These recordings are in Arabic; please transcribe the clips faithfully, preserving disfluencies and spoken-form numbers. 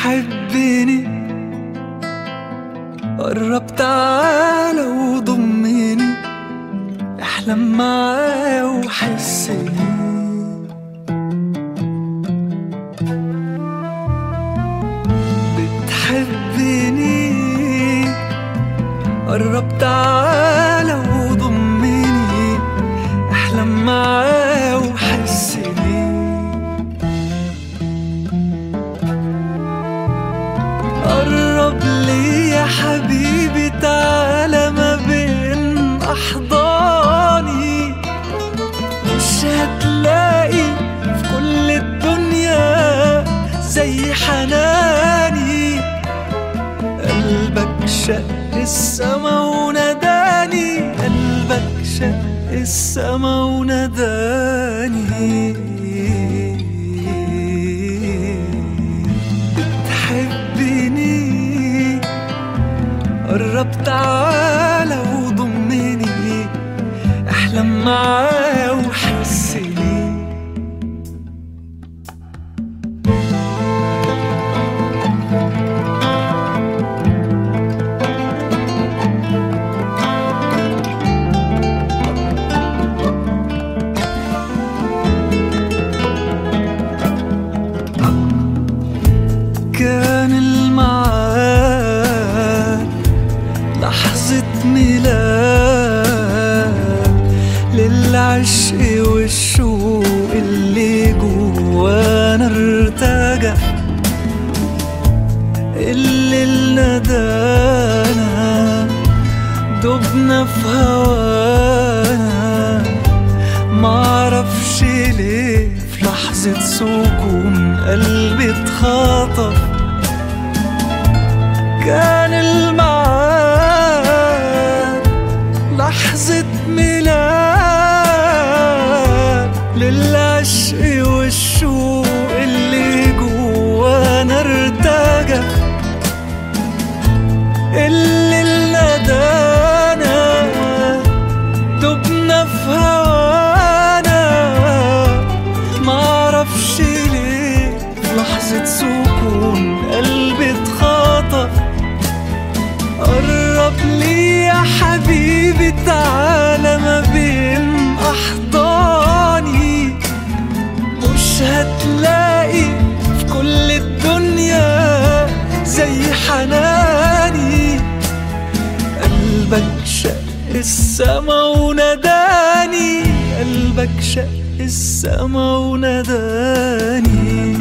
بتحبني قرب تعالى وضمني، احلم معايا وحسني. بتحبني قرب تعالى وضمني، احلم معايا وحسني. قرب لي يا حبيبي تعالى ما بين أحضاني، مش هتلاقي في كل الدنيا زي حناني. قلبك شق السما ونداني، قلبك شق السما ونداني. بتحبني قرب تعالى وضمني، احلم معايا وحسني. كان الميعاد لحظة ميلاد للعشق والشوق اللي جوانا ارتجى، اللي ندانا دبنا في هوانا. معرفش ليه في لحظة سكون قلبي اتخطف. كان الميعاد لحظة ميلاد للعشق والشوق اللي جوانا ارتجى، اللي ندانا دبنا في هوانا. معرفش ليه في لحظة سكون قلبي اتخطف. قرب لي يا حبيبي تعالى ما بين أحضاني، مش هتلاقي في كل الدنيا زي حناني. قلبك شق السما ونداني، قلبك شق السما ونداني.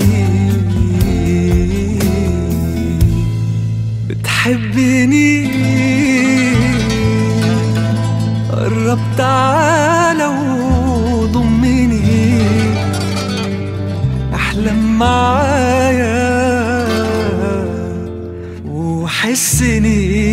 بتحبني قرب تعالى وضمني، احلم معايا وحسني.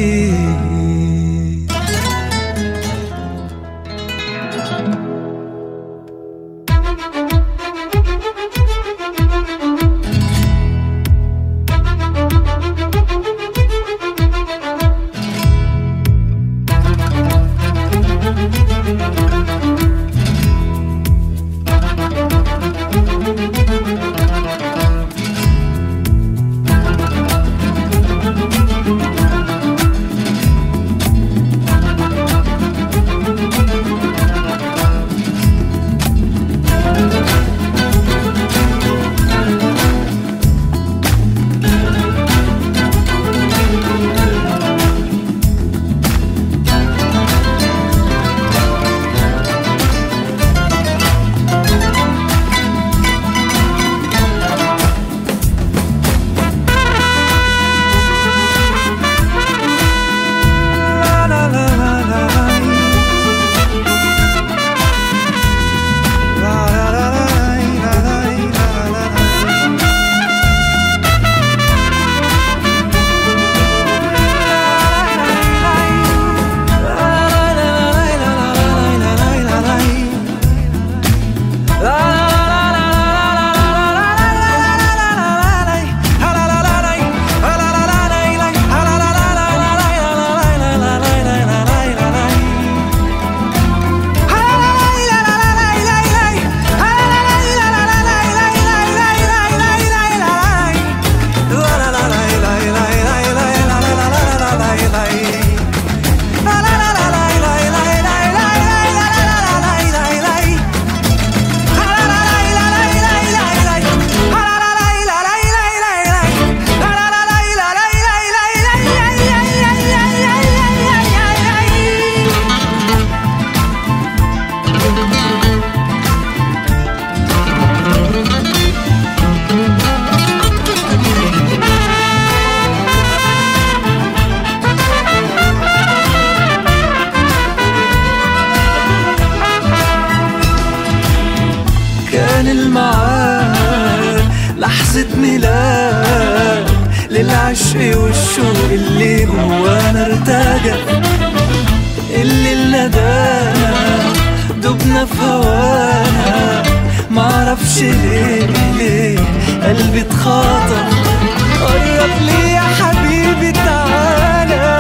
لحظة ميلاد للعشق والشوق اللي جوانا ارتجى. الليل ندانا دبنا في هوانا، معرفش ليه ليه قلبي اتخاطر. قرب لي يا حبيبي تعالى،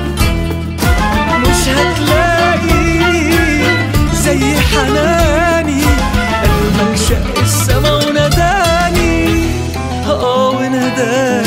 مش هتلاقي زي حناني. قلبك شق السما ونداني، اه ونداني.